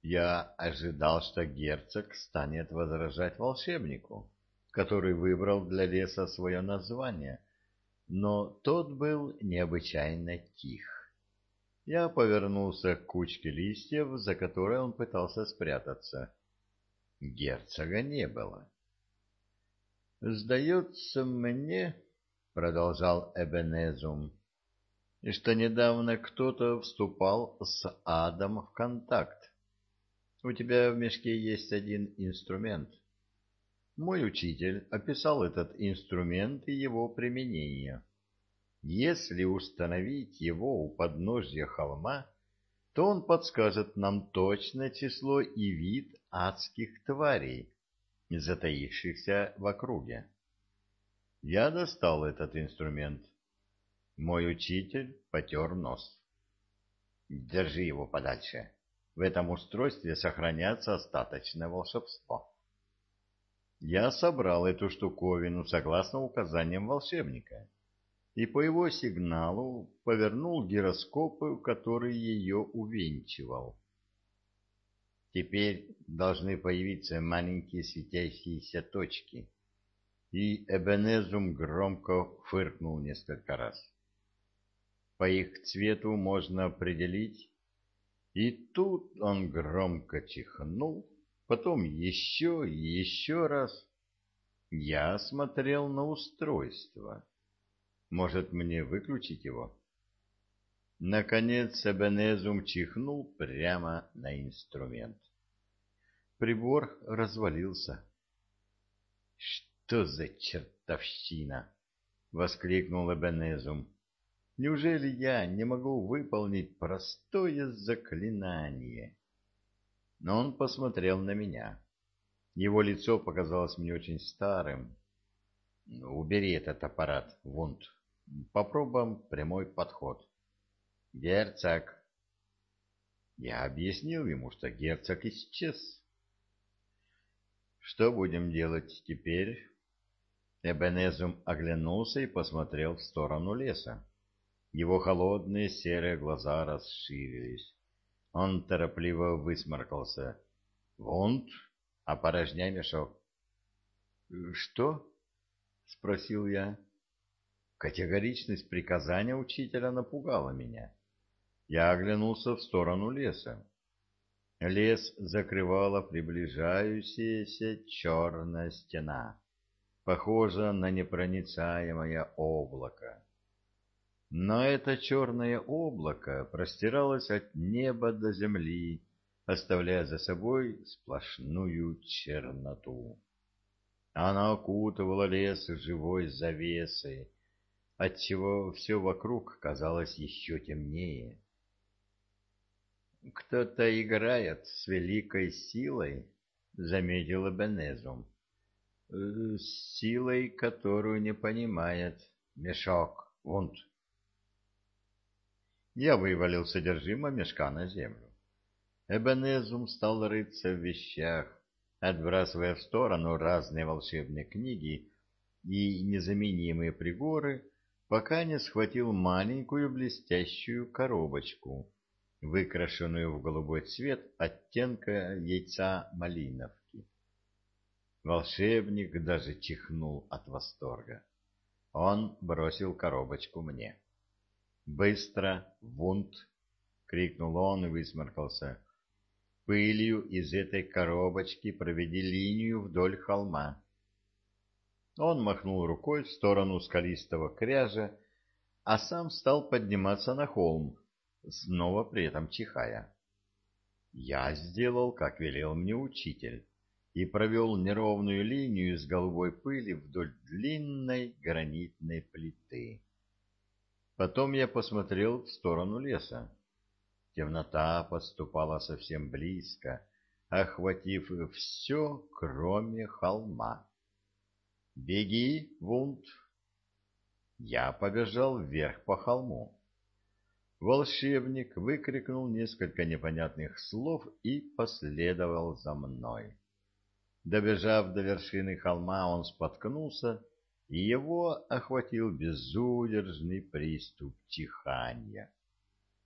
Я ожидал, что герцог станет возражать волшебнику, который выбрал для леса свое название, но тот был необычайно тих. Я повернулся к кучке листьев, за которой он пытался спрятаться. Герцога не было. «Сдается мне, — продолжал Эбенезум, — что недавно кто-то вступал с адом в контакт. У тебя в мешке есть один инструмент. Мой учитель описал этот инструмент и его применение. Если установить его у подножья холма, то он подскажет нам точное число и вид адских тварей, затаившихся в округе. Я достал этот инструмент. Мой учитель потер нос. Держи его подальше. В этом устройстве сохраняется остаточное волшебство. Я собрал эту штуковину согласно указаниям волшебника и по его сигналу повернул гироскоп, который ее увенчивал. Теперь должны появиться маленькие светящиеся точки, и Эбенезум громко фыркнул несколько раз. По их цвету можно определить. И тут он громко чихнул, потом еще и еще раз. Я смотрел на устройство. Может, мне выключить его? Наконец Эбенезум чихнул прямо на инструмент. Прибор развалился. «Что за чертовщина!» — воскликнул Эбенезум. «Неужели я не могу выполнить простое заклинание?» Но он посмотрел на меня. Его лицо показалось мне очень старым. «Убери этот аппарат, Вунд. Попробуем прямой подход». «Герцог!» Я объяснил ему, что герцог исчез. «Что будем делать теперь?» Эбенезум оглянулся и посмотрел в сторону леса. Его холодные серые глаза расширились. Он торопливо высморкался. «Вунд, опорожняй мешок». «Что?» — спросил я. Категоричность приказания учителя напугала меня. Я оглянулся в сторону леса. Лес закрывала приближающаяся черная стена, похожая на непроницаемое облако. Но это черное облако простиралось от неба до земли, оставляя за собой сплошную черноту. Оно окутывало лес живой завесой, отчего все вокруг казалось еще темнее. «Кто-то играет с великой силой», — заметил Эбенезум, — «с силой, которую не понимает мешок, Вунд». Я вывалил содержимое мешка на землю. Эбенезум стал рыться в вещах, отбрасывая в сторону разные волшебные книги и незаменимые приборы, пока не схватил маленькую блестящую коробочку, выкрашенную в голубой цвет оттенка яйца малиновки. Волшебник даже чихнул от восторга. Он бросил коробочку мне. «Быстро, Вунд!» — крикнул он и высморкался. «Пылью из этой коробочки проведи линию вдоль холма». Он махнул рукой в сторону скалистого кряжа, а сам стал подниматься на холм, снова при этом чихая. Я сделал, как велел мне учитель, и провел неровную линию из голубой пыли вдоль длинной гранитной плиты. Потом я посмотрел в сторону леса. Темнота подступала совсем близко, охватив все, кроме холма. «Беги, Вунд!» Я побежал вверх по холму. Волшебник выкрикнул несколько непонятных слов и последовал за мной. Добежав до вершины холма, он споткнулся, и его охватил безудержный приступ чихания.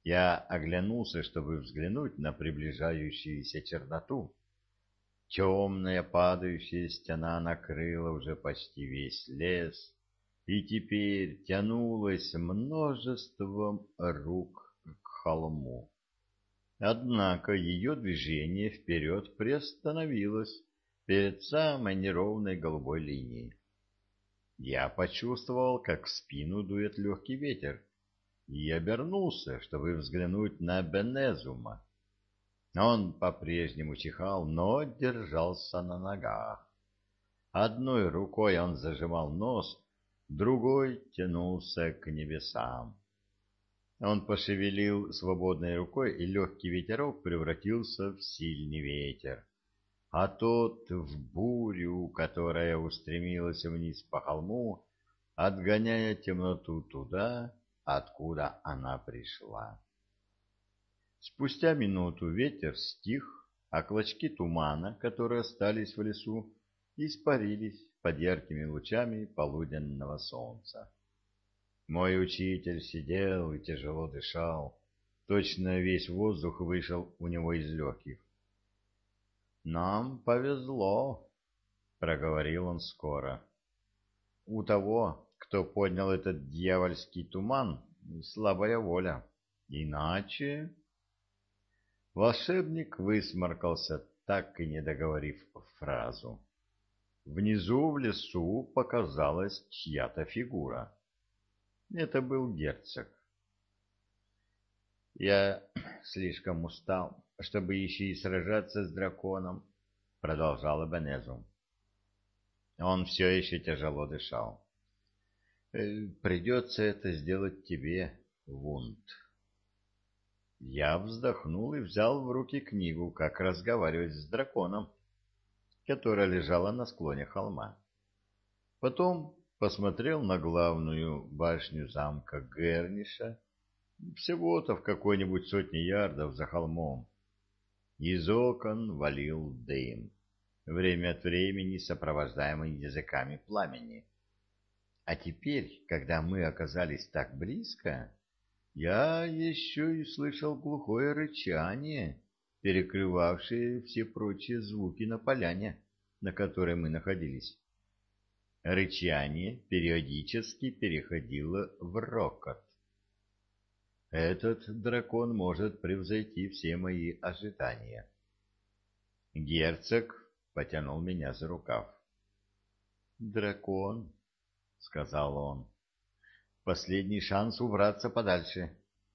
Я оглянулся, чтобы взглянуть на приближающуюся черноту. Темная падающая стена накрыла уже почти весь лес, и теперь тянулась множеством рук к холму. Однако ее движение вперед приостановилось перед самой неровной голубой линией. Я почувствовал, как в спину дует легкий ветер, и обернулся, чтобы взглянуть на Бенезума. Он по-прежнему чихал, но держался на ногах. Одной рукой он зажимал нос, другой тянулся к небесам. Он пошевелил свободной рукой, и легкий ветерок превратился в сильный ветер, а тот в бурю, которая устремилась вниз по холму, отгоняя темноту туда, откуда она пришла. Спустя минуту ветер стих, а клочки тумана, которые остались в лесу, испарились под яркими лучами полуденного солнца. Мой учитель сидел и тяжело дышал, точно весь воздух вышел у него из легких. «Нам повезло», — проговорил он скоро. «У того, кто поднял этот дьявольский туман, слабая воля. Иначе...» Волшебник высморкался, так и не договорив фразу. Внизу в лесу показалась чья-то фигура. Это был герцог. «Я слишком устал, чтобы еще и сражаться с драконом», — продолжал Эбенезум. Он все еще тяжело дышал. «Придется это сделать тебе, Вунд». Я вздохнул и взял в руки книгу «Как разговаривать с драконом», которая лежала на склоне холма. Потом посмотрел на главную башню замка Герниша, всего-то в какой-нибудь сотне ярдов за холмом. Из окон валил дым, время от времени сопровождаемый языками пламени. А теперь, когда мы оказались так близко, я еще и слышал глухое рычание, перекрывавшее все прочие звуки на поляне, на которой мы находились. Рычание периодически переходило в рокот. Этот дракон может превзойти все мои ожидания. Герцог потянул меня за рукав. «Дракон», — сказал он, — «последний шанс убраться подальше».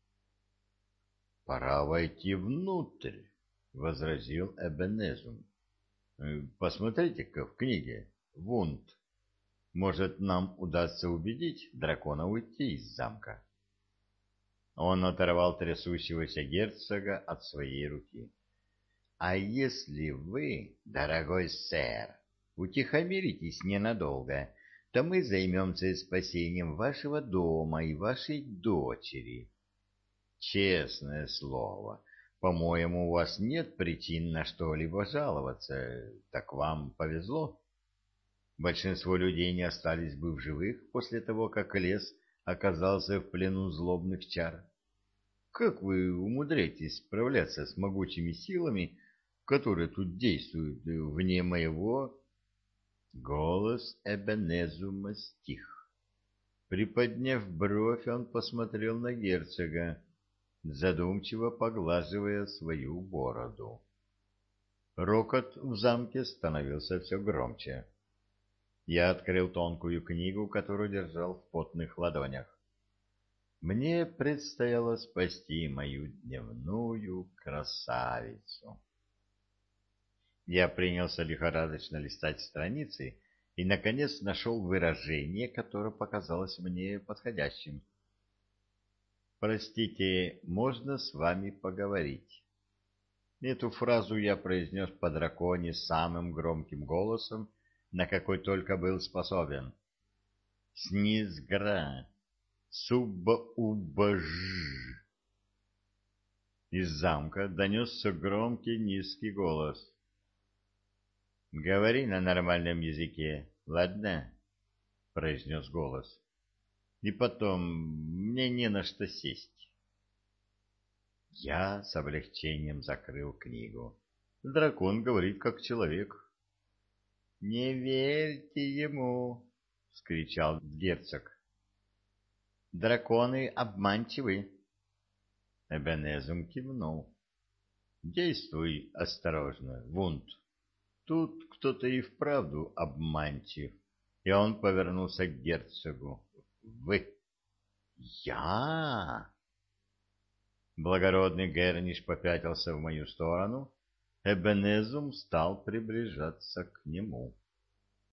«Пора войти внутрь», — возразил Эбенезум. «Посмотрите-ка в книге, Вунд. Может, нам удастся убедить дракона уйти из замка». Он оторвал трясущегося герцога от своей руки. «А если вы, дорогой сэр, утихомиритесь ненадолго, то мы займемся спасением вашего дома и вашей дочери. Честное слово, по-моему, у вас нет причин на что-либо жаловаться, так вам повезло. Большинство людей не остались бы в живых после того, как лес оказался в плену злобных чар. Как вы умудряетесь справляться с могучими силами, которые тут действуют вне моего...» Голос Эбенезума стих. Приподняв бровь, он посмотрел на герцога, задумчиво поглаживая свою бороду. Рокот в замке становился все громче. Я открыл тонкую книгу, которую держал в потных ладонях. Мне предстояло спасти мою дневную красавицу. Я принялся лихорадочно листать страницы и, наконец, нашел выражение, которое показалось мне подходящим. «Простите, можно с вами поговорить?» Эту фразу я произнес по драконе самым громким голосом, на какой только был способен. «Снизгра! Субба-убба-ж!» Из замка донесся громкий низкий голос. «Говори на нормальном языке, ладно?» — произнес голос. «И потом, мне не на что сесть». Я с облегчением закрыл книгу. Дракон говорит как человек. — Не верьте ему! — вскричал герцог. — Драконы обманчивы. Эбенезум кивнул. — Действуй осторожно, Вунд. Тут кто-то и вправду обманчив. И он повернулся к герцогу. — Вы! — Я! Благородный Герниш попятился в мою сторону. Эбенезум стал приближаться к нему.